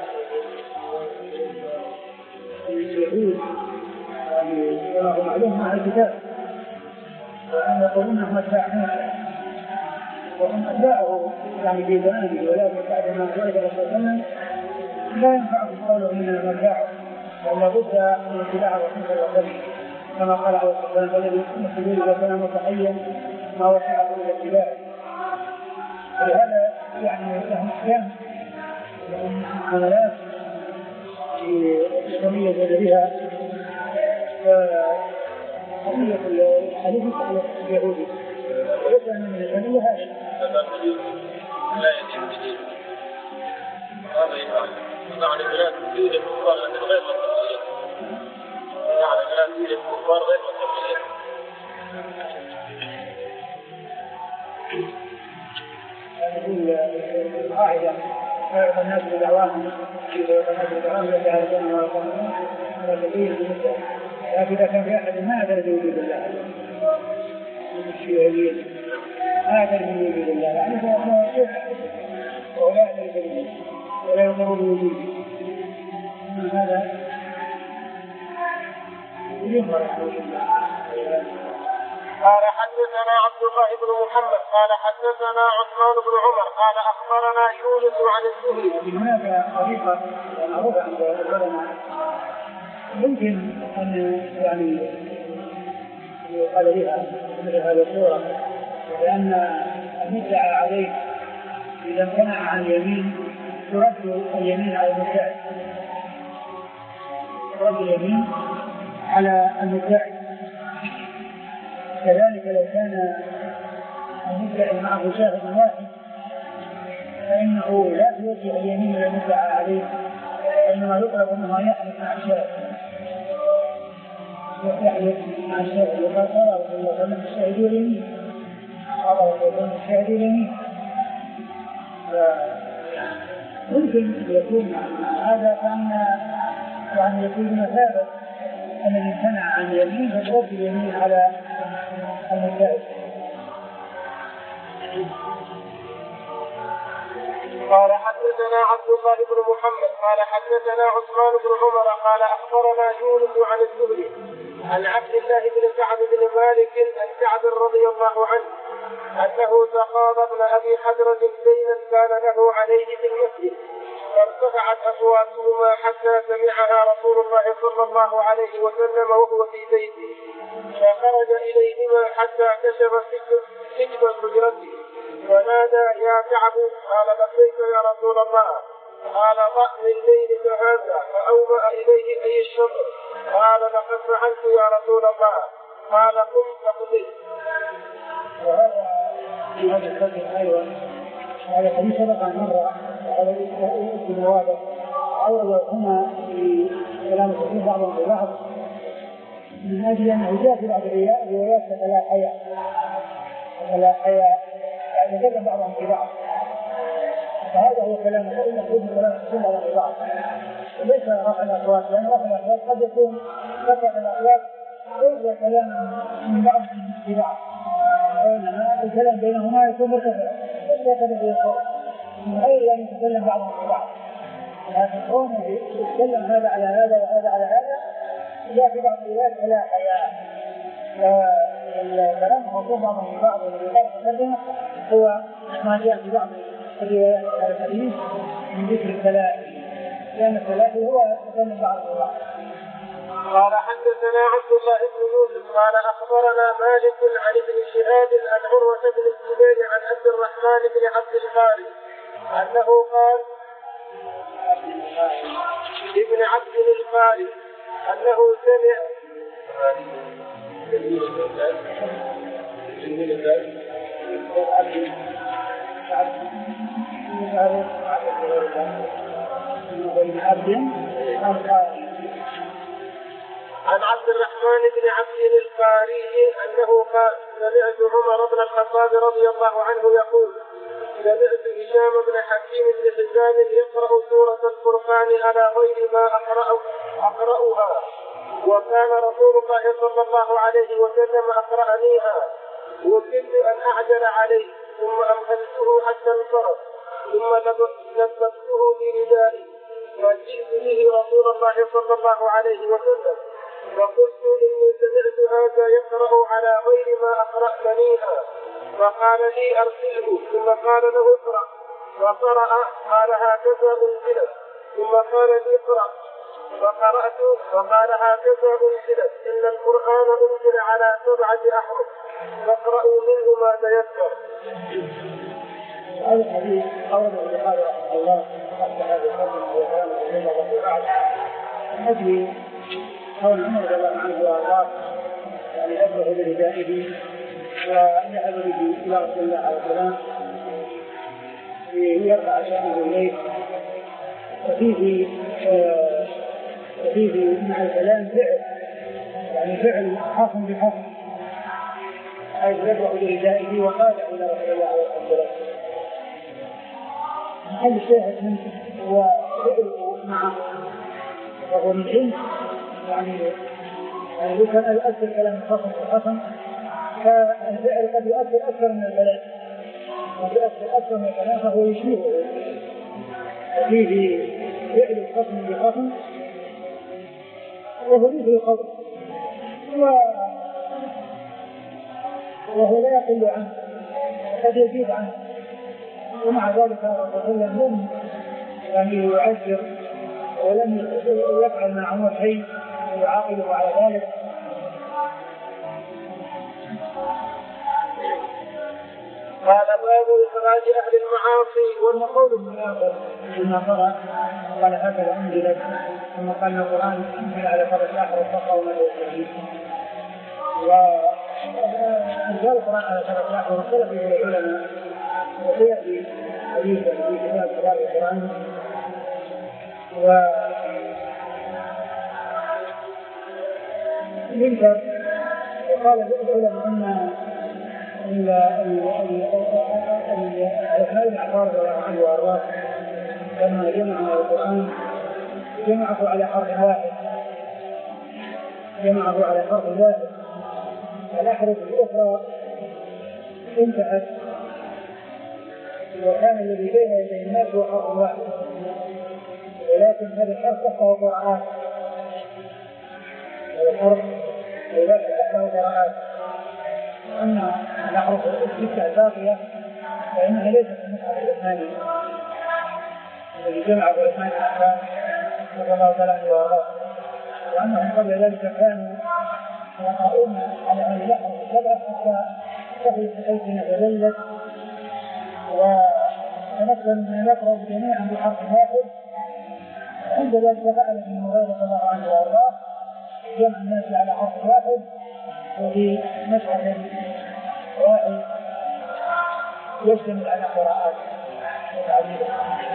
اليهود يعني هو معلوم مع الكتاب، وأن يقولون هم اتباعنا وهم اتباعه يعني في زمانه، ولكن بعد ما ولد الرسول صلى الله عليه وسلم لا ينفعهم قوله اننا نتباعه، بل لابد من اتباع الرسول صلى الله عليه وسلم كما قال عليه الصلاه والسلام الذي يسلم اذا كان متحيا ما وسعه الى اتباعه. ولهذا يعني لهم احكام لهم حملات يتميز بها قضية الحديث على اليهودي، وليس من الجميع هذا لا يتم بدين هذا يفعل معنى بلاد يوجد كفار لكن غير مستقلين، معنى بلاد يوجد كفار غير مستقلين. يقول القاعدة يعرف الناس بدعواهم يعرف الناس بدعواهم يتعرفون ويقومون على سبيل المثل، لكن إذا كان في أحد ما اعترف بوجود الله الشيوعيين ما اعترف بوجود الله يعني فهو يفعل ولا يعترف به ولا يقر بوجوده، هذا يظهر قال حدثنا عبد الله بن محمد قال حدثنا عثمان بن عمر قال أخبرنا يونس عن الزهري. هناك طريقة معروفة عند العلماء ممكن أن يعني يقال لها مثل هذه الصورة، لأن المدعى عليه إذا امتنع عن اليمين ترد اليمين على المدعي، ترد اليمين على المدعي. كذلك لو كان المدعي معه شاهد واحد فإنه لا توجه اليمين إلى المدعى عليه، إنما يطلب منه أن يحلف مع الشاهد، يحلف مع الشاهد. وقال قال رسول الله صلى الله عليه وسلم الشاهد اليمين، قال رسول الله الشاهد اليمين. ممكن يكون هذا كان يعني يكون مثابة أن يمتنع عن اليمين فترد اليمين على المدعي. قال حدثنا عبد الله بن محمد قال حدثنا عثمان بن عمر قال اخبرنا يونس عن الزهري عن عبد الله بن كعب بن مالك عن كعب رضي الله عنه انه تقاضى ابن ابي حدرة دينا كان له عليه في المسجد فارتفعت اصواتهما حتى سمعها رسول الله صلى الله عليه وسلم وهو في بيته فخرج اليهما حتى كشف سجن حجرته ونادى يا كعب قال لبيك يا رسول الله قال ضع من ليلك هذا فأومأ إليه أي الشطر قال لقد فعلت يا رسول الله قال قم فقضي. وهذا في هذا الفجر أيضا هذا حديث سبق مرة على الاسم واضح أو هنا في كلام الرسول بعضهم ببعض من أجل أنه جاء في بعض الروايات فلا حياء فلا حياء يعني يتكلم بعضهم في بعض، فهذا هو كلام المفروض كلام بعضهم في بعض وليس رفع الأصوات، لأن رفع الأصوات قد يكون رفع الأصوات غير كلام من بعضهم في بعض، وإنما الكلام بينهما يكون مرتفع ليس كذلك من غير أن يتكلم بعضهم في بعض، لكن كونه يتكلم هذا على هذا وهذا على هذا جاء في بعض الروايات فلا حياء. الكلام موضوع بعضهم في بعض والروايات الثانية هو ما جاء في بعض الروايات على الحديث من ذكر الثلاثي، لأن الثلاثي هو يتكلم بعضهم في بعض. قال حدثنا عبد الله بن يوسف قال اخبرنا مالك عن ابن شهاب عن عروة بن الزبير عن عبد الرحمن بن عبد القاري انه قال ابن عبد القاري انه سمع عن عبد الرحمن بن عبد القاري أنه قال سمعت عمر بن الخطاب رضي الله عنه يقول سمعت هشام بن حكيم بن حزام يقرأ سورة الفرقان على غير ما أقرأ أقرأها وكان رسول الله صلى الله عليه وسلم أقرأنيها وكنت أن أعجل عليه ثم أمهلته حتى انصرف ثم لبسته بردائي فجئت به رسول الله صلى الله عليه وسلم فقلت إني سمعت هذا يقرأ على غير ما أقرأتنيها فقال لي أرسله ثم قال له اقرأ فقرأ قال هكذا أنزلت ثم قال لي اقرأ فقرأت فقال هكذا أنزلت إن القرآن أنزل على سبعة أحرف فاقرأوا منه ما تيسر. هذا الحديث أورده البخاري رحمه الله حتى هذا الحديث وكلام رسول الله صلى الله عليه وسلم أجل كون عمر رضي الله عنه وأرضاه يعني أبره بردائه وذهب به إلى رسول الله عليه السلام ليرفع شأنه إليه، وفيه وفيه مع الكلام فعل يعني فعل حاكم بحاكم حيث يبره بردائه وقال إلى رسول الله عليه السلام. هل الشاهد منه هو فعله معه وهو من علم يعني يعني لو كان يؤثر كلام الخصم والخصم فالفعل قد يؤثر أكثر من الكلام قد يؤثر أكثر من الكلام فهو يشبهه فيه فعل الخصم بخصم وهو مثل القول وهو لا يقل عنه قد يزيد عنه، ومع ذلك الرسول لم يعني يعذر ولم يفعل مع عمر شيء ويعاقبه على ذلك. قال باب إخراج أهل المعاصي. والقول ابن الآخر لما قرأ قال هكذا أنزلت، ثم قال القرآن أنزل على فرد الآخر وفقه ومدى التهديد، وأنزل القرآن على فرد الآخر واختلف به العلماء، وسيأتي حديثا في كتاب كتاب القرآن. ومنكر وقال العلماء أن هذه الأعمال والأعمال والأرواح لما جمعوا القرآن جمعه على حرف واحد، جمعه على حرف واحد، الأحرف الأخرى انتهت، وكان الذي بين يدي الناس هو حرف واحد، ولكن هذا الحرف له قراءات، هذا الحرف له قراءات. أما الأحرف الستة الباقية فإنها ليست من المصحف العثماني الذي جمعه عثمان بن عفان رضي الله تعالى عنه وارضاه، وأنهم قبل ذلك كانوا يقرؤون على هذه الأحرف السبعة حتى تخرج بحيث تذلت وتمكن من يقرأ جميعا بحرف واحد. عند ذلك فعل ابن هريرة رضي الله عنه وارضاه جمع الناس على حرف واحد وفي مشهد واحد يشتمل على قراءات متعددة.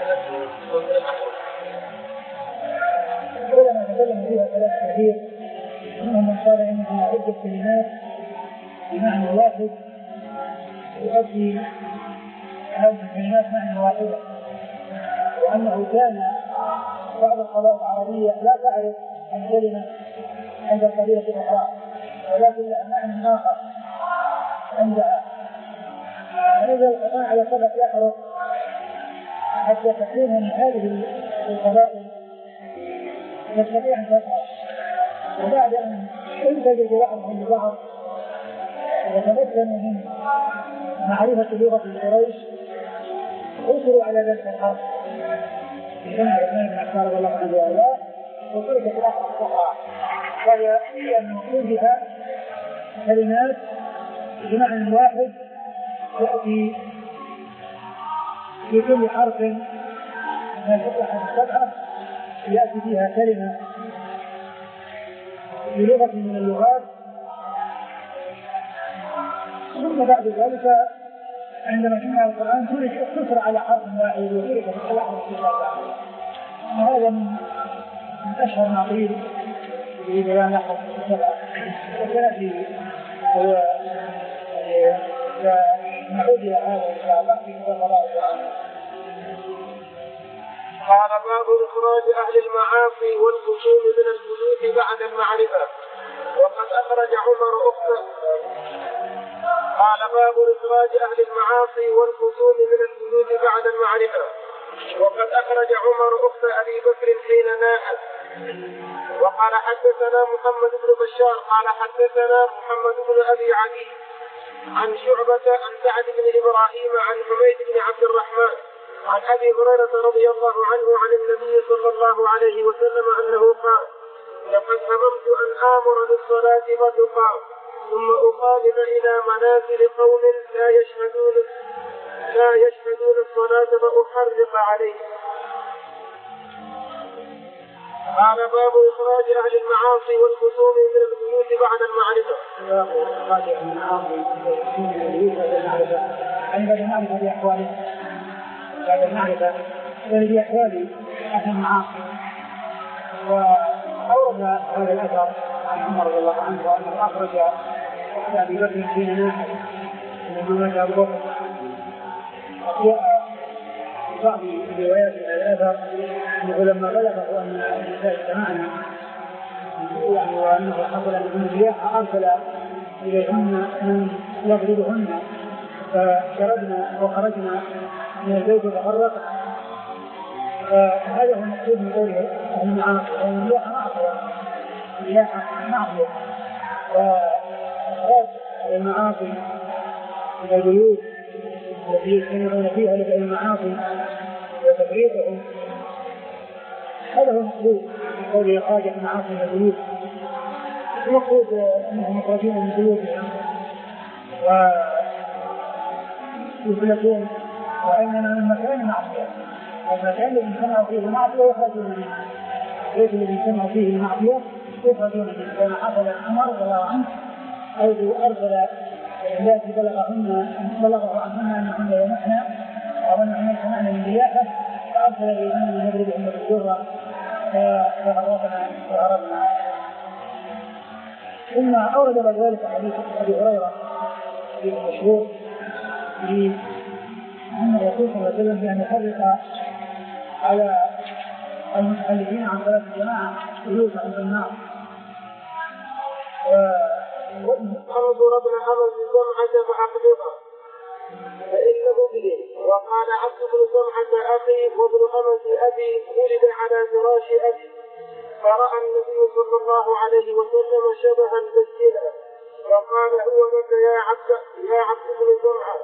العلماء تكلموا فيها كلام كثير، منهم من قال انها عدة كلمات بمعنى واحد يؤدي هذه الكلمات معنى واحدة، وانه كان بعض القبائل العربية لا تعرف الكلمة عند القبيلة الأخرى، ولكن لها معنى آخر عندها، فنزل القرآن على سبع أحرف حتى تكون من هذه القبائل تستطيع أن تقرأ. وبعد أن انتج بعضهم ببعض وتمكنوا من معرفة لغة قريش أصروا على ذلك الحرف بجمع عثمان بن عفان رضي الله عنه وارضاه، وتركت الأحرف الأخرى وهي أن وجودها كلمات بمعنى واحد يأتي في كل حرف من الفتحة السبعة يأتي فيها كلمة بلغة من اللغات، ثم بعد ذلك عندما جمع القرآن تقتصر على حرف واحد وترك الأحرف السبعة. وهذا من أشهر ما قيل في بيان الأحرف السبعة، وسنأتي هو نعود إلى هذا إن شاء الله في قراءة القرآن. قال باب إخراج أهل المعاصي والفجور من البيوت بعد المعرفة. وقد أخرج عمر أخته. قال باب إخراج أهل المعاصي والفجور من البيوت بعد المعرفة. وقد أخرج عمر أخت أبي بكر حين ناحت. وقال حدثنا محمد بن بشار قال حدثنا محمد بن أبي عدي عن شعبة عن سعد بن إبراهيم عن حميد بن عبد الرحمن عن أبي هريرة رضي الله عنه عن النبي صلى الله عليه وسلم أنه قال: لقد هممت أن آمر بالصلاة فتقام ثم أقابل إلى منازل قوم لا يشهدون لا يشهدون الصلاة فأحرق عليه. قال باب إخراج أهل المعاصي والخصوم من البيوت بعد المعرفة. إخراج أهل المعاصي والخصوم من البيوت بعد المعرفة، يعني بعد المعرفة بأحواله، بعد المعرفة بأحوال أهل المعاصي. وأورد هذا الأثر عن عمر رضي الله عنه أنه أخرج أخت أبي بكر حين ناحت من جملة أبو بكر. بعض روايات الآثار أنه لما بلغه أن النساء اجتمعنا وأنه حصل منهم رياح أرسل إليهن من يضربهن، فشردنا وخرجنا من البيت وتفرقنا. فهذا هو المقصود من قوله المعاصي، لأن الرياح معصية، الرياح معصية، وإخراج المعاصي من البيوت التي يجتمعون فيها لفعل المعاصي وتفريقهم، هذا هو المقصود من قوله إخراج المعاصي من البيوت. المقصود أنهم مخرجون من بيوتهم ويفلتون، وإننا من مكان معصية، المكان الذي سمعوا فيه المعصية يخرجون منه، البيت الذي سمعوا فيه المعصية يخرجون منه، كما حصل عمر رضي الله عنه حيث أرسل التي بلغهن بلغه عنهن أنهن يمحن وأنهن سمعن من رياحه، فأرسل إليهن يضربهن بالجرة فهربنا فهربنا. ثم أورد بعد ذلك حديث أبي هريرة في المشهور في أن الرسول صلى الله عليه وسلم بأن يفرق على المتخلفين عن صلاة الجماعة بيوتهم بالنار. رجل ابن أمس سمعة فأقبضه فإن مبلغ. وقال عبد بن سمعة أخي وابن أمس أبي ولد على فراش أبي، فرأى النبي صلى الله عليه وسلم شبها بجلا، وقال هو لك يا عبد يا عبد بن سمعة.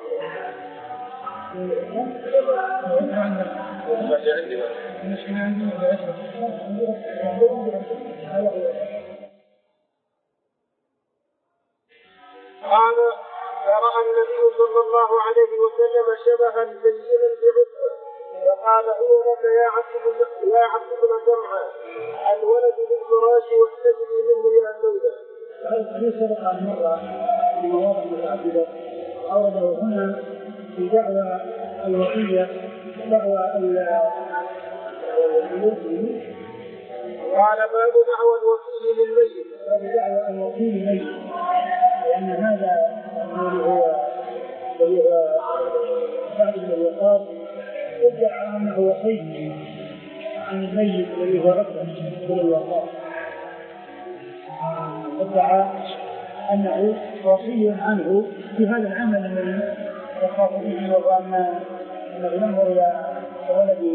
قال فرأى النبي صلى الله عليه وسلم شبها بجلا بعتبة، وقال هو لك يا عبد يا عبد بن سمعة، الولد بالفراش واستجري منه يا سودة. الحديث سبق عن مرة في مواضع متعددة أورده هنا في دعوى الوصية، دعوى الميت. قال باب دعوى الوصي للميت، باب دعوى الوصي للميت، لأن هذا هو الذي هو بعد من الوقاص ادعى أنه وصي عن الميت الذي هو ربه من الوقاص، ادعى أنه وصي عنه في هذا العمل الذي يخاف به، وهو أنه ينظر إلى ولد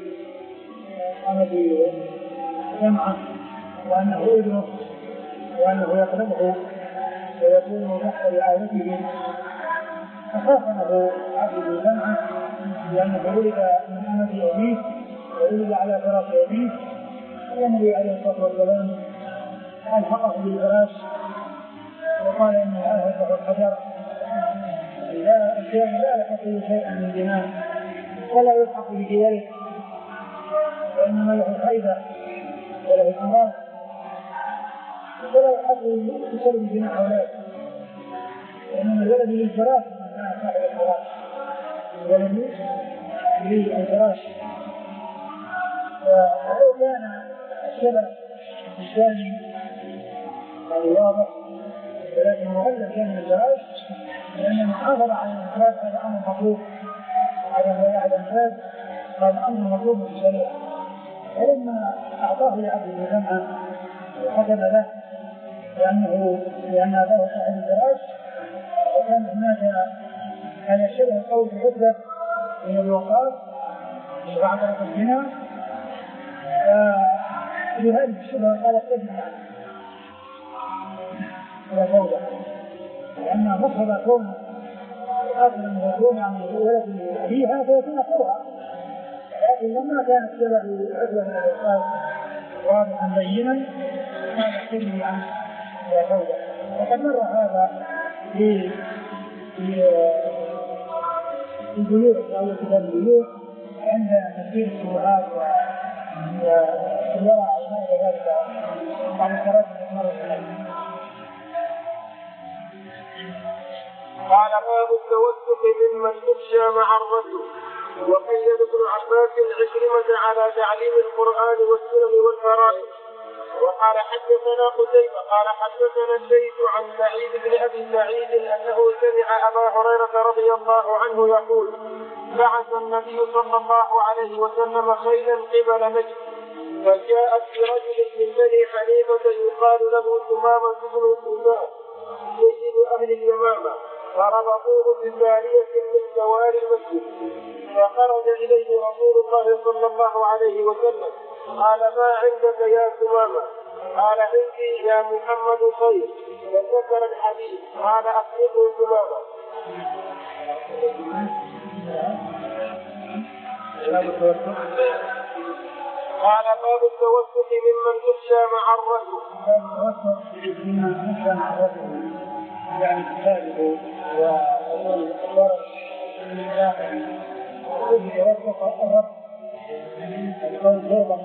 أمد سمعة وأنه ابنه وأنه يطلبه ويكون تحت رعايته، فخاف له عبد بن سمعة لأنه ولد من أمد أبيه وولد على فراش أبيه، والنبي عليه الصلاة والسلام ألحقه بالفراش وقال إنه أهله الحجر، لا الشيء لا يلحق شيئا من دماء ولا يلحق بجواره، وإنما له خيبة وله أمراض ولا يلحق بسبب جماع أولاده، وإنما الولد للفراش من صاحب الفراش، الولد للفراش. ولو كان الشبه الثاني الواضح ولكن مغلب كان الفراش، لأن المحافظة على الانفراد هذا أمر مطلوب، هذا هو أحد الأنفاس، هذا أمر مطلوب في الشريعة. ولما أعطاه لعبد بن سمعة وحكم له لأنه لأن أباه صاحب الفراش، وكان هناك هذا الشبه القول في عتبة من الوقاص بعد الزنا، فبهذه الشبهة قال ابن عنه ولا فوضى، لأن مصر كون آخر من يكون عن ولد أبيها فيكون أخوها، لكن لما كان السبب عدوى من الوقاص واضحا بينا هذا ابن عنه ولا فوضى. وقد مر هذا في البيوت أو كتاب البيوت عند تفسير الشبهات والورع وما إلى ذلك بعد الكرات المرة. قال باب التوثق ممن يخشى مع الرجل. وقيد ابن عباس عكرمة على تعليم القرآن والسنن والفرائض. وقال حدثنا قتيبة قال حدثنا الليث عن سعيد بن أبي سعيد أنه سمع أبا هريرة رضي الله عنه يقول بعث النبي صلى الله عليه وسلم خيلا قبل نجد، فجاءت برجل من بني حنيفة يقال له ثمامة بن سلمان سيد أهل اليمامة، فربطوه بثانية من سواري المسجد، فخرج إليه رسول الله صلى الله عليه وسلم قال ما عندك يا ثمامة؟ قال عندي يا محمد خير، وذكر الحديث. قال أخبره ثمامة. قال باب التوسط ممن تخشى مع الرجل. باب التوسط ممن تخشى مع الرجل يعني الكاذب والورع من الداخل يوثق الرب الكون ضربا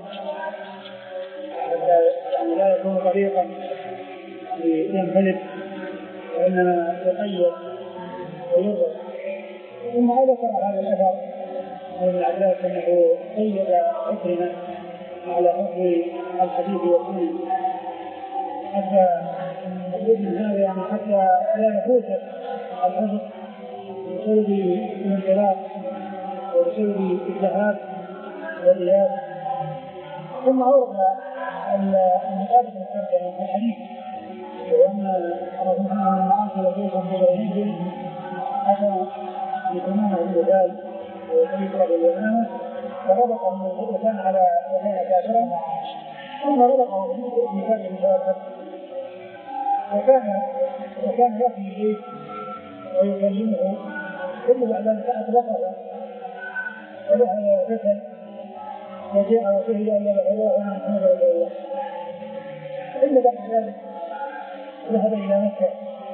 يعني لا يكون طريقا لينفلت وإنما يقيد ويضرب. ثم ذكر هذا الأثر من العباس أنه قيد عكرمة على حفظ الحديث والسنة حتى يجب من هذا يعني حتى لا يفوت الحفظ بسبب الانطلاق وبسبب الذهاب والإياب. ثم أورد المقابل الحديث في الحديث وأن ربنا من معاصر جيشا بغيره أتى بثمانة الرجال ويسيطر باليمامة فربط المكان على وكان كافرا ثم ربطه بمكان مشاركة وكان وكان يأتي إليه ويكلمه ثم بعد أن أطلقه فذهب وفتن وجاء وشهد أن لا إله إلا الله محمد رسول الله. ثم بعد ذلك ذهب إلى مكة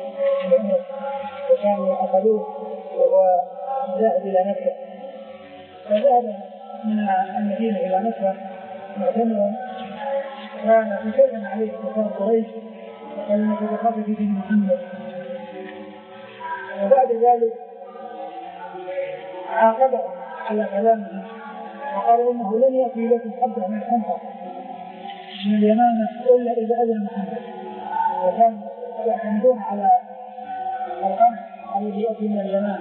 وكانوا أخذوه وهو ذاهب إلى مكة فذهب من المدينة إلى مكة معتمرا كان مشرفا عليه كفار قريش وكان يتخاف في دين محمد. وبعد ذلك عاقبه على كلامه وقال انه لن ياتي لكم حبه من الحنطه من اليمامه الا اذا اذن محمد. وكان يعتمدون على القمح الذي ياتي من اليمامه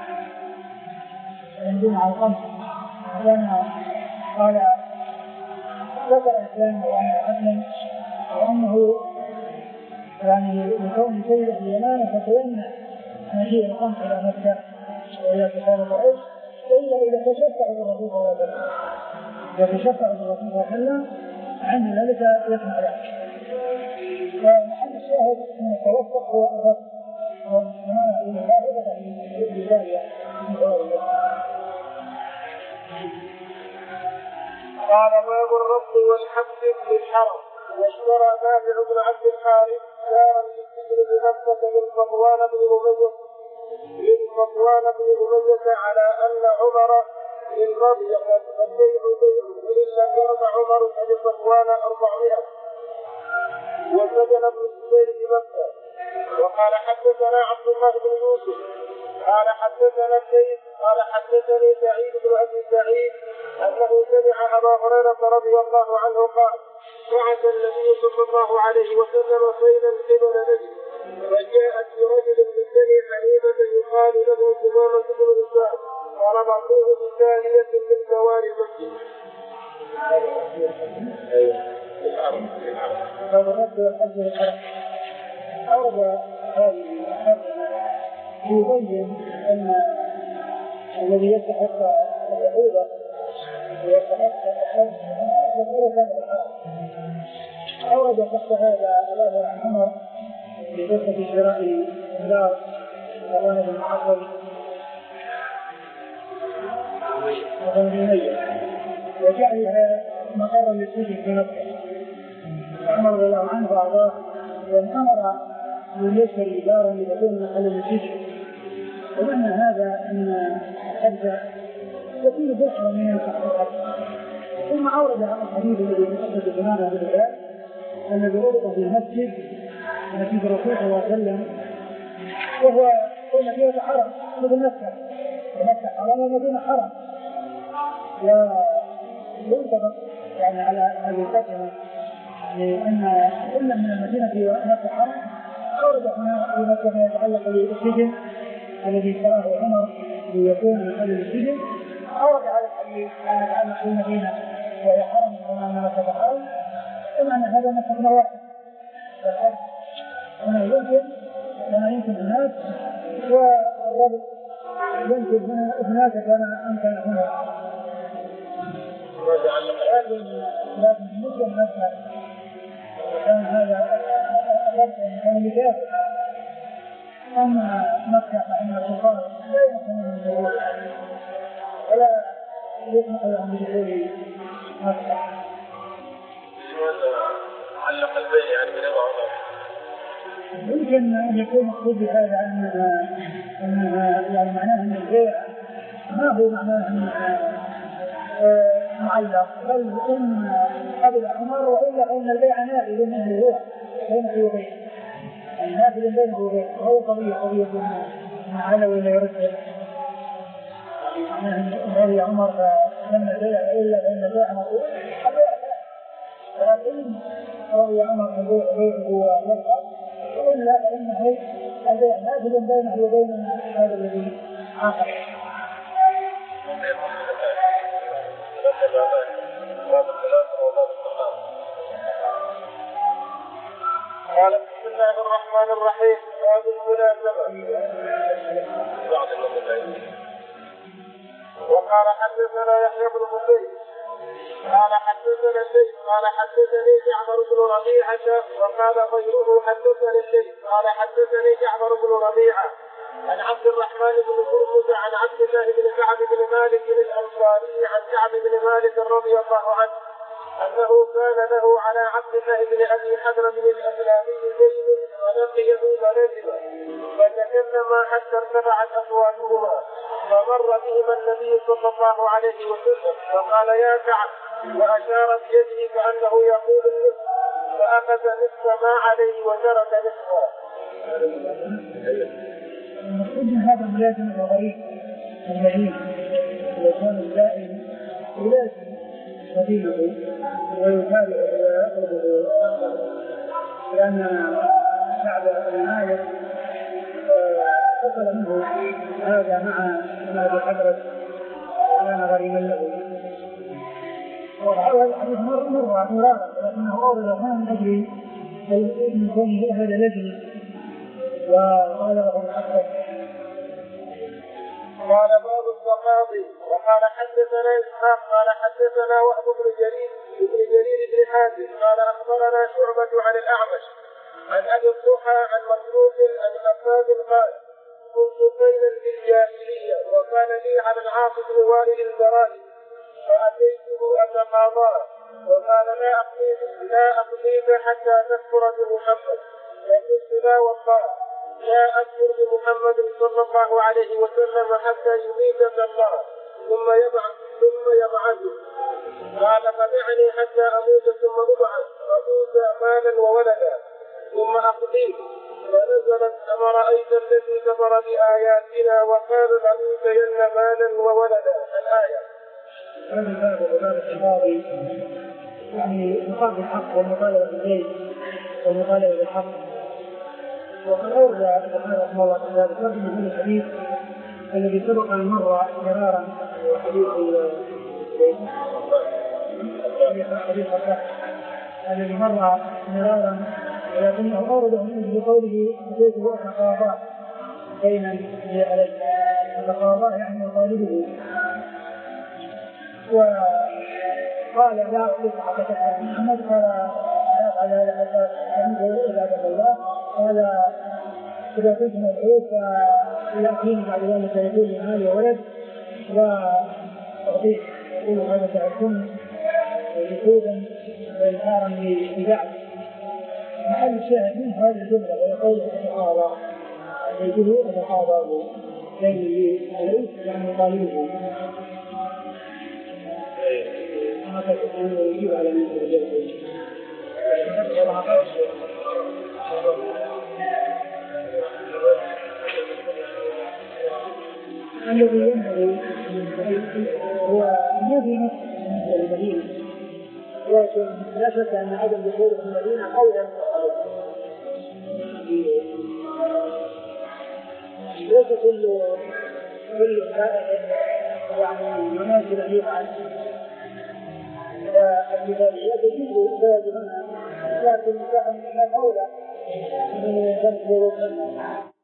يعتمدون على القمح. كان قال ذكر الاسلام وانا اسلم وانه يعني لكون سيد اليمامه فتيمنع مجيء القمح الى مكه والى كفار قريش الا اذا تشفعوا بالرسول صلى الله عليه وسلم. اذا تشفعوا بالرسول صلى الله عليه وسلم عند ذلك يسمع ذلك. ومحل الشاهد من التوسط هو الرفض والسماع المخالفه للبدايه من غير الله. قال باب الرفض والحبس في الحرم. واشترى نافع بن عبد الحارث دارا للسجن بمكة من صفوان بن أمية من صفوان بن أمية على أن عمر من رضي فالبيع بيع وإن لم يرضى عمر فلصفوان أربعمائة وسجن ابن الزبير بمكة. وقال حدثنا عبد الله بن يوسف قال حدثنا الليث قال حدثني سعيد بن أبي سعيد أنه سمع أبا هريرة رضي الله عنه قال بعث النبي صلى الله عليه وسلم خيلا قبل نجد فجاءت برجل من بني حنيفة يقال له ثمامة بن هشام فربطوه بثانية من ثواني المسجد. أورد هذه يبين أن الذي يستحق العقوبة ويستحق الحد يكون كان بالحق. أورد تحت هذا الأثر عن عمر في قصة شراء دار مروان بن معطل وبن أمية وجعلها مقرا للسجن في مكة. عمر رضي الله عنه وأرضاه وأن أمر من يشتري دارا لتكون محل للسجن ومعنى هذا أن الحد يكون بشرا من الحق. ثم أورد هذا الحديث الذي يتحدث بنانا بالبلاد الذي ربط في المسجد مسجد الرسول صلى الله عليه وسلم وهو مدينة حرم مثل مكة ومكة حرم ومدينة حرم وينطبق يعني على هذه الفترة لأن كل من المدينة ومكة حرم أورد هنا في مكة ما يتعلق بالسجن الذي اشتراه عمر ليكون محل السجن. أورد هذا الحديث أن يتعلق بالمدينة وهي حرم وما مكة حرم كما أن هذا نسخ واحد هنا يمكن هنا يمكن هناك والربط يمكن هنا هناك كما أمكن هنا لكن بالنسبة لمكة كان هذا الربط كان لكافر. أما مكة فإن الكفار لا يمكن من الدخول ولا يسمح لهم بدخول مكة يمكن أن يكون مقصود بهذا أنها أنها يعني معناه أن البيع ما هو معناه أنها معلق، بل إن قبل عمر وإلا أن البيع نافذ منه هو بينه وبينه، يعني نافذ بينه وبينه، وهو قضية قضية من على ولا يرد معناه أن عمر لما البيع إلا أن البيع مقصود، لكن رضي عمر بيعه ويرقى وإلا فإنه البيع نافذ بينه وبين هذا الذي عاقل. قال بسم الله الرحمن الرحيم باب المناسبة. وقال حدثنا يحيى بن بكير قال حدثنا الليث قال حدثني جعفر بن ربيعة وقال غيره حدثني الليث قال حدثني جعفر بن ربيعة عن عبد الرحمن بن هرمز عن عبد الله بن كعب بن مالك الأنصاري عن كعب بن مالك رضي الله عنه أنه كان له على عبد الله بن أبي حضرة الأسلامي دين ولقيه مناسبا فتكلما حتى ارتفعت أصواتهما فمر بهما النبي صلى الله عليه وسلم فقال يا كعب وأشار بيده كأنه يقول النصف فأخذ نصف ما عليه وترك نصفا. المقصود من هذا الملازم الغريب المهين ويكون الدائم يلازم مدينه ويتابعه ويقربه لأن شعب النهاية حصل منه هذا مع أبي حضرة كان غريبا له. وهذا الحديث مر مرة مرارا لكنه أورد ما من أجل من كونه هذا لجنة وقال له الحق. قال باب التقاضي. وقال حدثنا إسحاق قال حدثنا وهب بن جرير بن جرير بن حازم قال أخبرنا شعبة عن الأعمش عن أبي الضحى عن مسروق عن خفاف قال كنت كيلا في الجاهلية وكان لي على العاص بن وائل البرائي فأتيته أتقاضاه وقال لا أقضيك لا أقضيك حتى تكفر بمحمد فقلت لا والله لا أكفر بمحمد صلى الله عليه وسلم حتى يميتك الله ثم يبعث ثم يبعثه قال فدعني حتى أموت ثم أبعث وأوتى مالا وولدا ثم أقضيك ونزلت أما رأيت الذي كفر بآياتنا وقال لأوتين مالا وولدا الآية. هذا الباب باب التقاضي يعني مقابل الحق والمطالبة بالزيت والمطالبة بالحق. وقد أورد البخاري رحمه الله تعالى ترجمة من الحديث الذي سبق أن مر مرارا حديث حديث الفتح الذي مر مرارا ولكنه أورده من بقوله حديث وتقاضى بين عليه وتقاضى يعني يطالبه وقال لا أطلق حتى تفعل محمد قال لا أفعل هذا حتى تنزل إلى عبد الله قال إذا كنت مدعوك فيأتيني بعد ذلك يقول لي مالي وولد وأعطيك يقول هذا تعرفون نفوذا وإنكارا لبعض محل الشاهد منه هذه الجملة ويقول أتقاضى يقول أتقاضى بين عليه يعني يطالبه ما تكون يجيب على من تجربه الذي ينبغي هو الذي نفسه المدينة لكن لا شك أن عدم دخوله في المدينة قولا ليس كل كل سائل يعني يناسب أن يفعل الجبالية تجد سائل هنا لكن كان قولا من